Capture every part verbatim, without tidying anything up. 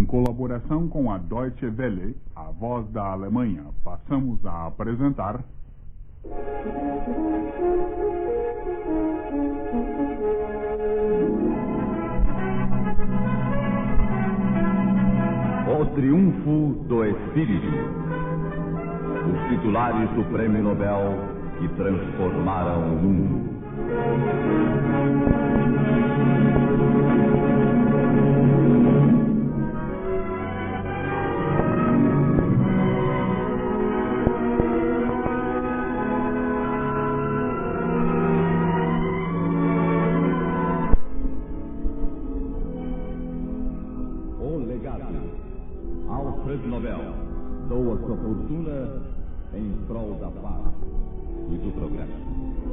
colaboração com a Deutsche Welle, a voz da Alemanha, passamos a apresentar... O Triunfo do Espírito. Os titulares do Prêmio Nobel que transformaram o mundo. Alfred Nobel doa sua fortuna em prol da paz e do progresso.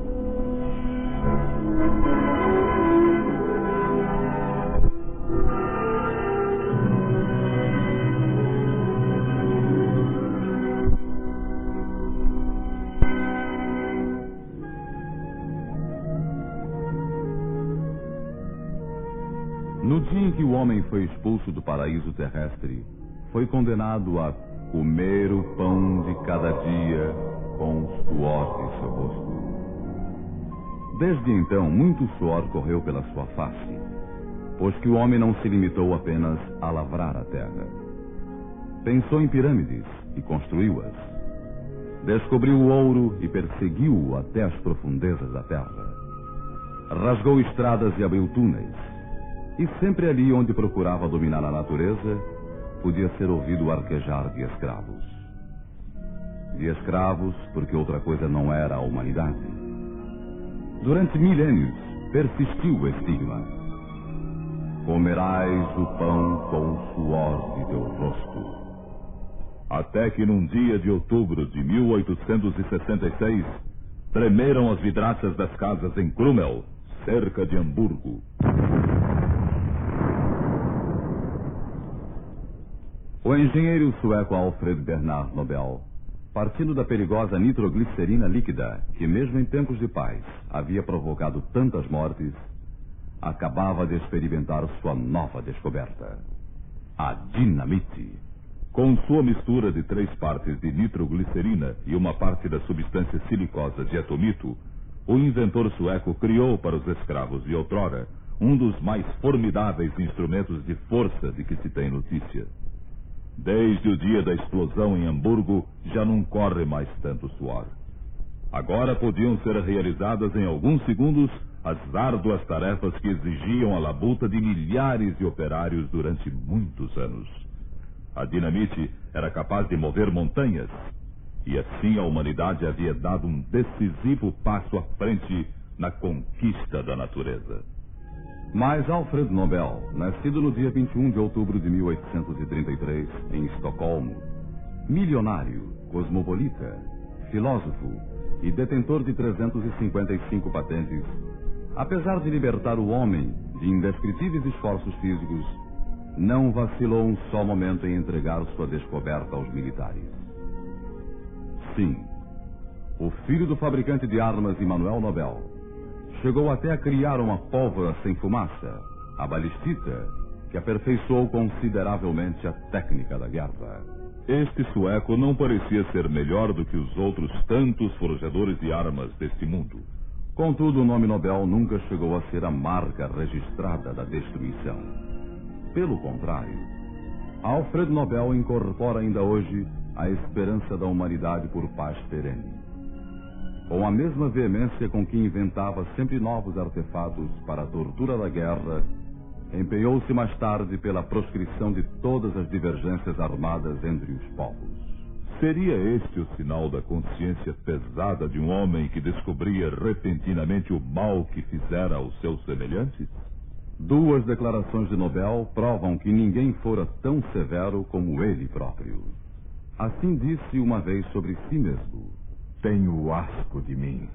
No dia em que o homem foi expulso do paraíso terrestre, foi condenado a comer o pão de cada dia com o suor de seu rosto. Desde então, muito suor correu pela sua face, pois que o homem não se limitou apenas a lavrar a terra. Pensou em pirâmides e construiu-as. Descobriu o ouro e perseguiu-o até as profundezas da terra. Rasgou estradas e abriu túneis. E sempre ali onde procurava dominar a natureza, podia ser ouvido o arquejar de escravos. De escravos, porque outra coisa não era a humanidade. Durante milênios, persistiu o estigma. Comerás o pão com o suor de teu rosto. Até que num dia de outubro de mil oitocentos e sessenta e seis, tremeram as vidraças das casas em Krumel, cerca de Hamburgo. O engenheiro sueco Alfred Bernard Nobel, partindo da perigosa nitroglicerina líquida, que mesmo em tempos de paz havia provocado tantas mortes, acabava de experimentar sua nova descoberta: a dinamite. Com sua mistura de três partes de nitroglicerina e uma parte da substância silicosa de atomito, o inventor sueco criou para os escravos de outrora um dos mais formidáveis instrumentos de força de que se tem notícia. Desde o dia da explosão em Hamburgo, já não corre mais tanto suor. Agora podiam ser realizadas em alguns segundos as árduas tarefas que exigiam a labuta de milhares de operários durante muitos anos. A dinamite era capaz de mover montanhas, e assim a humanidade havia dado um decisivo passo à frente na conquista da natureza. Mas Alfred Nobel, nascido no dia vinte e um de outubro de mil oitocentos e trinta e três, em Estocolmo, milionário, cosmopolita, filósofo e detentor de trezentas e cinquenta e cinco patentes, apesar de libertar o homem de indescritíveis esforços físicos, não vacilou um só momento em entregar sua descoberta aos militares. Sim, o filho do fabricante de armas Emanuel Nobel chegou até a criar uma pólvora sem fumaça, a balistita, que aperfeiçoou consideravelmente a técnica da guerra. Este sueco não parecia ser melhor do que os outros tantos forjadores de armas deste mundo. Contudo, o nome Nobel nunca chegou a ser a marca registrada da destruição. Pelo contrário, Alfred Nobel incorpora ainda hoje a esperança da humanidade por paz perene. Com a mesma veemência com que inventava sempre novos artefatos para a tortura da guerra, empenhou-se mais tarde pela proscrição de todas as divergências armadas entre os povos. Seria este o sinal da consciência pesada de um homem que descobria repentinamente o mal que fizera aos seus semelhantes? Duas declarações de Nobel provam que ninguém fora tão severo como ele próprio. Assim disse uma vez sobre si mesmo: tenho asco de mim.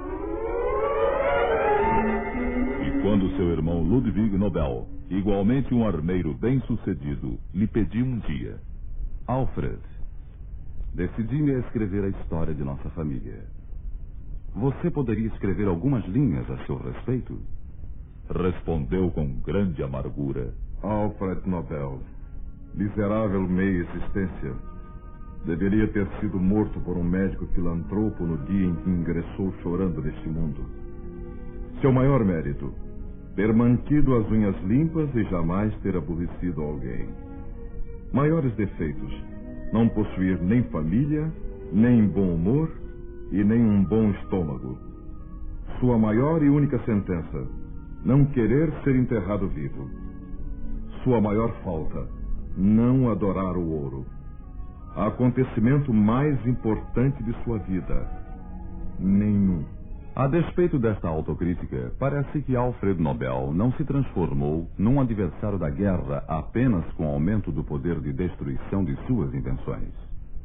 E quando seu irmão Ludwig Nobel, igualmente um armeiro bem-sucedido, lhe pediu um dia: Alfred, decidi-me a escrever a história de nossa família. Você poderia escrever algumas linhas a seu respeito? Respondeu com grande amargura: Alfred Nobel, Miserável meia existência. Deveria ter sido morto por um médico filantropo no dia em que ingressou chorando neste mundo. Seu maior mérito: ter mantido as unhas limpas e jamais ter aborrecido alguém. Maiores defeitos: não possuir nem família, nem bom humor e nem um bom estômago. Sua maior e única sentença: não querer ser enterrado vivo. Sua maior falta: não adorar o ouro. Acontecimento mais importante de sua vida: nenhum. A despeito desta autocrítica, parece que Alfred Nobel não se transformou num adversário da guerra apenas com o aumento do poder de destruição de suas invenções.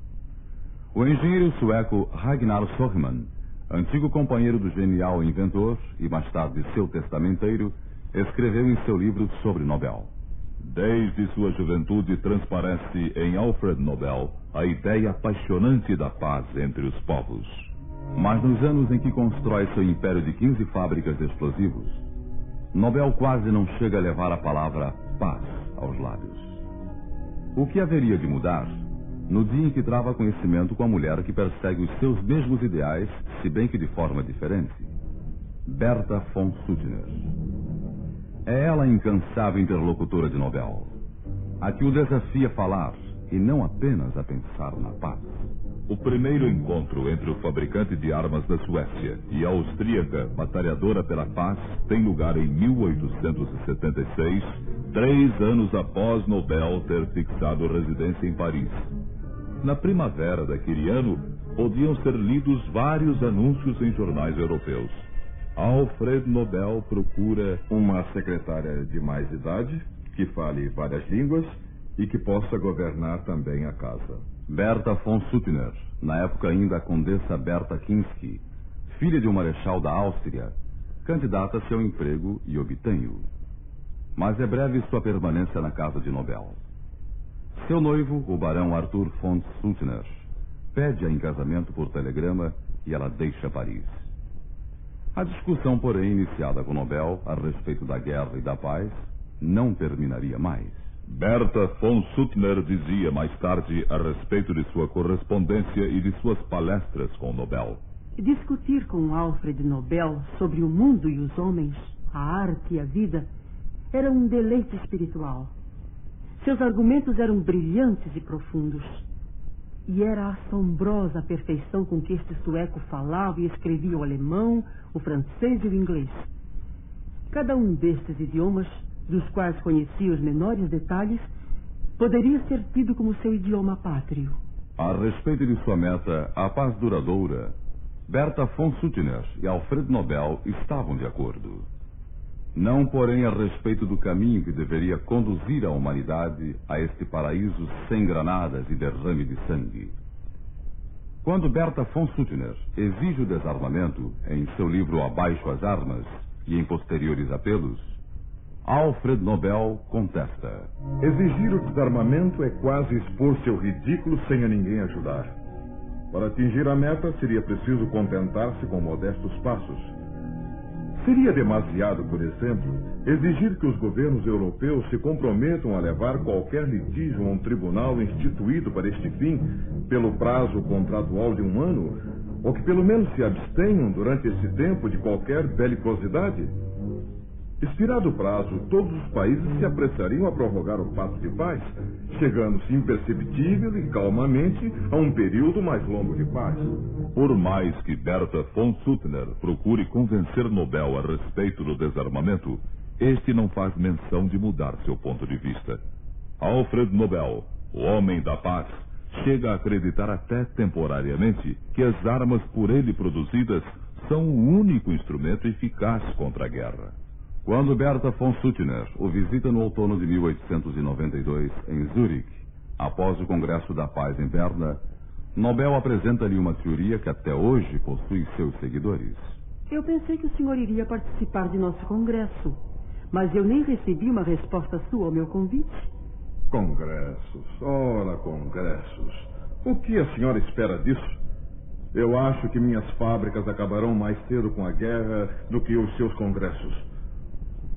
O engenheiro sueco Ragnar Sohlman, antigo companheiro do genial inventor e mais tarde seu testamenteiro, escreveu em seu livro sobre Nobel: desde sua juventude transparece em Alfred Nobel a ideia apaixonante da paz entre os povos. Mas nos anos em que constrói seu império de quinze fábricas de explosivos, Nobel quase não chega a levar a palavra paz aos lábios. O que haveria de mudar no dia em que trava conhecimento com a mulher que persegue os seus mesmos ideais, se bem que de forma diferente? Bertha von Suttner. É ela a incansável interlocutora de Nobel, a que o desafia a falar e não apenas a pensar na paz. O primeiro encontro entre o fabricante de armas da Suécia e a austríaca batalhadora pela paz tem lugar em mil oitocentos e setenta e seis, três anos após Nobel ter fixado residência em Paris. Na primavera daquele ano, podiam ser lidos vários anúncios em jornais europeus. Alfred Nobel procura uma secretária de mais idade, que fale várias línguas e que possa governar também a casa. Bertha von Suttner, na época ainda a condessa Bertha Kinsky, filha de um marechal da Áustria, candidata-se ao emprego e obtém-o. Mas é breve sua permanência na casa de Nobel. Seu noivo, o barão Arthur von Suttner, pede-a em casamento por telegrama e ela deixa Paris. A discussão, porém, iniciada com Nobel a respeito da guerra e da paz, não terminaria mais. Bertha von Suttner dizia mais tarde a respeito de sua correspondência e de suas palestras com Nobel: discutir com Alfred Nobel sobre o mundo e os homens, a arte e a vida, era um deleite espiritual. Seus argumentos eram brilhantes e profundos. E era assombrosa a perfeição com que este sueco falava e escrevia o alemão, o francês e o inglês. Cada um destes idiomas, dos quais conhecia os menores detalhes, poderia ser tido como seu idioma pátrio. A respeito de sua meta, a paz duradoura, Bertha von Suttner e Alfred Nobel estavam de acordo. Não, porém, a respeito do caminho que deveria conduzir a humanidade a este paraíso sem granadas e derrame de sangue. Quando Bertha von Suttner exige o desarmamento em seu livro Abaixo as Armas e em posteriores apelos, Alfred Nobel contesta: exigir o desarmamento é quase expor seu ridículo sem a ninguém ajudar. Para atingir a meta, seria preciso contentar-se com modestos passos. Seria demasiado, por exemplo, exigir que os governos europeus se comprometam a levar qualquer litígio a um tribunal instituído para este fim, pelo prazo contratual de um ano, ou que pelo menos se abstenham durante esse tempo de qualquer belicosidade. Expirado o prazo, todos os países se apressariam a prorrogar o pacto de paz, chegando-se imperceptível e calmamente a um período mais longo de paz. Por mais que Bertha von Suttner procure convencer Nobel a respeito do desarmamento, este não faz menção de mudar seu ponto de vista. Alfred Nobel, o homem da paz, chega a acreditar até temporariamente que as armas por ele produzidas são o único instrumento eficaz contra a guerra. Quando Bertha von Suttner o visita no outono de mil oitocentos e noventa e dois em Zurique, após o Congresso da Paz em Berna, Nobel apresenta-lhe uma teoria que até hoje possui seus seguidores. Eu pensei que o senhor iria participar de nosso congresso, mas eu nem recebi uma resposta sua ao meu convite. Congressos, ora congressos. O que a senhora espera disso? Eu acho que minhas fábricas acabarão mais cedo com a guerra do que os seus congressos.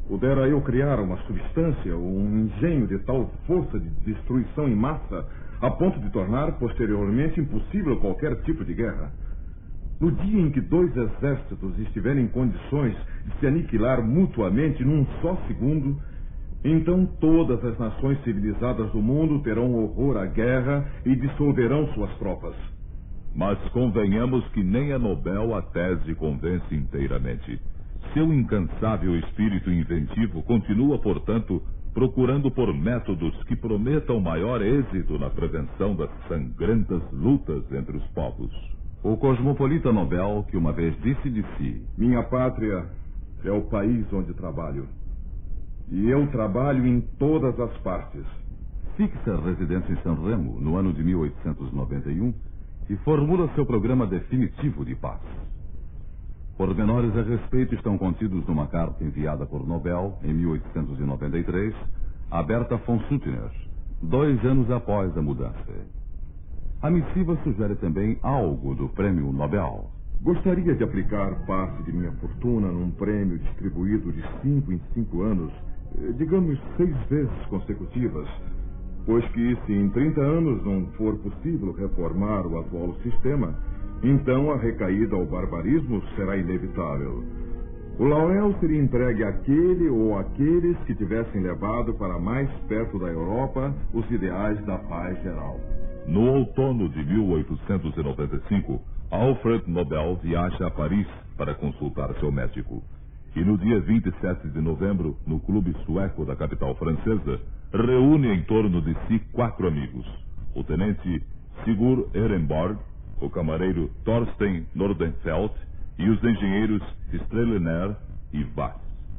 Pudera eu criar uma substância ou um engenho de tal força de destruição em massa a ponto de tornar posteriormente impossível qualquer tipo de guerra. No dia em que dois exércitos estiverem em condições de se aniquilar mutuamente num só segundo, então todas as nações civilizadas do mundo terão horror à guerra e dissolverão suas tropas. Mas convenhamos que nem a Nobel a tese convence inteiramente. Seu incansável espírito inventivo continua, portanto, procurando por métodos que prometam maior êxito na prevenção das sangrentas lutas entre os povos. O cosmopolita Nobel, que uma vez disse de si: minha pátria é o país onde trabalho. E eu trabalho em todas as partes. Fixa residência em San Remo no ano de mil oitocentos e noventa e um e formula seu programa definitivo de paz. Pormenores a respeito estão contidos numa carta enviada por Nobel em mil oitocentos e noventa e três a Berta von Suttner, dois anos após a mudança. A missiva sugere também algo do prêmio Nobel. Gostaria de aplicar parte de minha fortuna num prêmio distribuído de cinco em cinco anos, digamos seis vezes consecutivas, pois que se em trinta anos não for possível reformar o atual sistema, então a recaída ao barbarismo será inevitável. O laurel seria entregue àquele ou àqueles que tivessem levado para mais perto da Europa os ideais da paz geral. No outono de mil oitocentos e noventa e cinco, Alfred Nobel viaja a Paris para consultar seu médico. E no dia vinte e sete de novembro, no clube sueco da capital francesa, reúne em torno de si quatro amigos: o tenente Sigurd Ehrenborg, o camareiro Thorsten Nordenfelt e os engenheiros Strelener e Wass.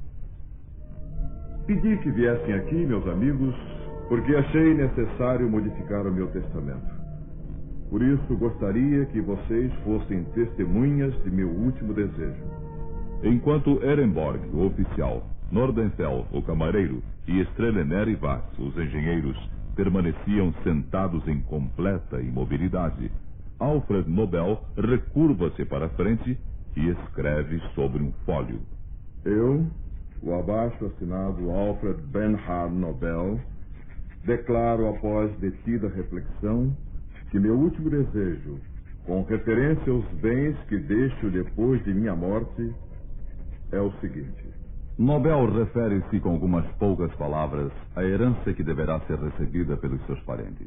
Pedi que viessem aqui, meus amigos, porque achei necessário modificar o meu testamento. Por isso, gostaria que vocês fossem testemunhas de meu último desejo. Enquanto Ehrenborg, o oficial, Nordenfelt, o camareiro, e Strelener e Wass, os engenheiros, permaneciam sentados em completa imobilidade, Alfred Nobel recurva-se para a frente e escreve sobre um fólio: eu, o abaixo assinado Alfred Bernhard Nobel, declaro, após detida reflexão, que meu último desejo, com referência aos bens que deixo depois de minha morte, é o seguinte. Nobel refere-se com algumas poucas palavras à herança que deverá ser recebida pelos seus parentes.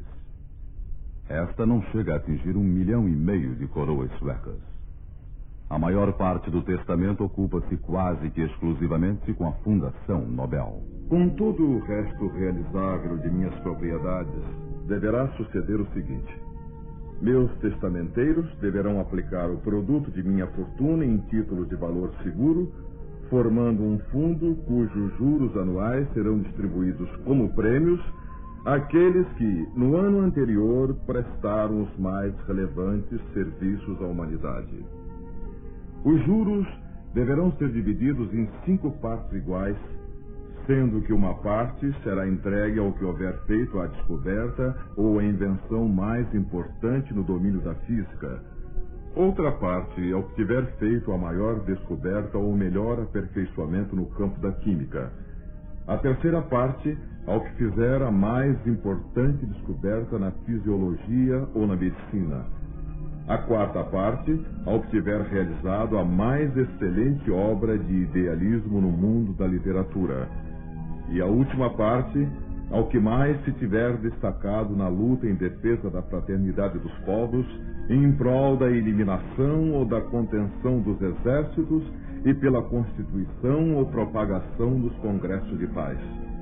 Esta não chega a atingir um milhão e meio de coroas suecas. A maior parte do testamento ocupa-se quase que exclusivamente com a Fundação Nobel. Com todo o resto realizável de minhas propriedades, deverá suceder o seguinte. Meus testamenteiros deverão aplicar o produto de minha fortuna em títulos de valor seguro, formando um fundo cujos juros anuais serão distribuídos como prêmios àqueles que, no ano anterior, prestaram os mais relevantes serviços à humanidade. Os juros deverão ser divididos em cinco partes iguais, sendo que uma parte será entregue ao que houver feito a descoberta ou a invenção mais importante no domínio da física. Outra parte ao que tiver feito a maior descoberta ou melhor aperfeiçoamento no campo da química. A terceira parte ao que fizer a mais importante descoberta na fisiologia ou na medicina. A quarta parte ao que tiver realizado a mais excelente obra de idealismo no mundo da literatura. E a última parte ao que mais se tiver destacado na luta em defesa da fraternidade dos povos, em prol da eliminação ou da contenção dos exércitos e pela constituição ou propagação dos congressos de paz.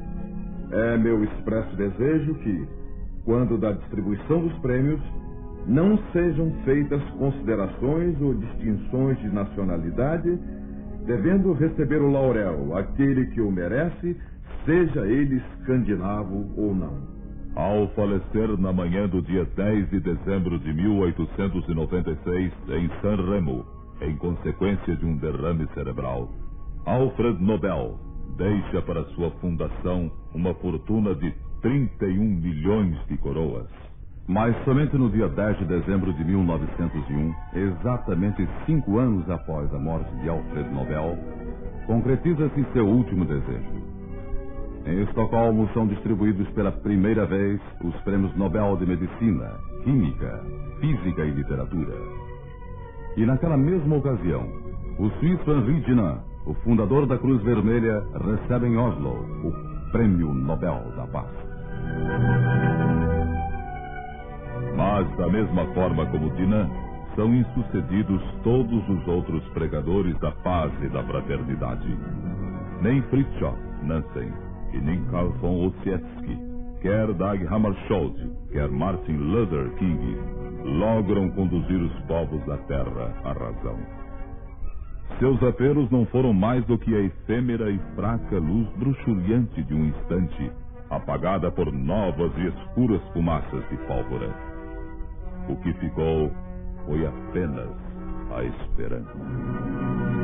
É meu expresso desejo que, quando da distribuição dos prêmios, não sejam feitas considerações ou distinções de nacionalidade, devendo receber o laurel aquele que o merece, seja ele escandinavo ou não. Ao falecer na manhã do dia dez de dezembro de mil oitocentos e noventa e seis, em San Remo, em consequência de um derrame cerebral, Alfred Nobel deixa para sua fundação uma fortuna de trinta e um milhões de coroas. Mas somente no dia dez de dezembro de mil novecentos e um, exatamente cinco anos após a morte de Alfred Nobel, concretiza-se seu último desejo. Em Estocolmo são distribuídos pela primeira vez os prêmios Nobel de Medicina, Química, Física e Literatura. E naquela mesma ocasião, o suíço Henri Dunant, o fundador da Cruz Vermelha, recebe em Oslo o Prêmio Nobel da Paz. Mas, da mesma forma como Dunant, são insucedidos todos os outros pregadores da paz e da fraternidade. Nem Fridtjof Nansen e nem Carl von Ossietzky, quer Dag Hammarskjöld, quer Martin Luther King, logram conduzir os povos da terra à razão. Seus apelos não foram mais do que a efêmera e fraca luz bruxuleante de um instante, apagada por novas e escuras fumaças de pólvora. O que ficou foi apenas a esperança.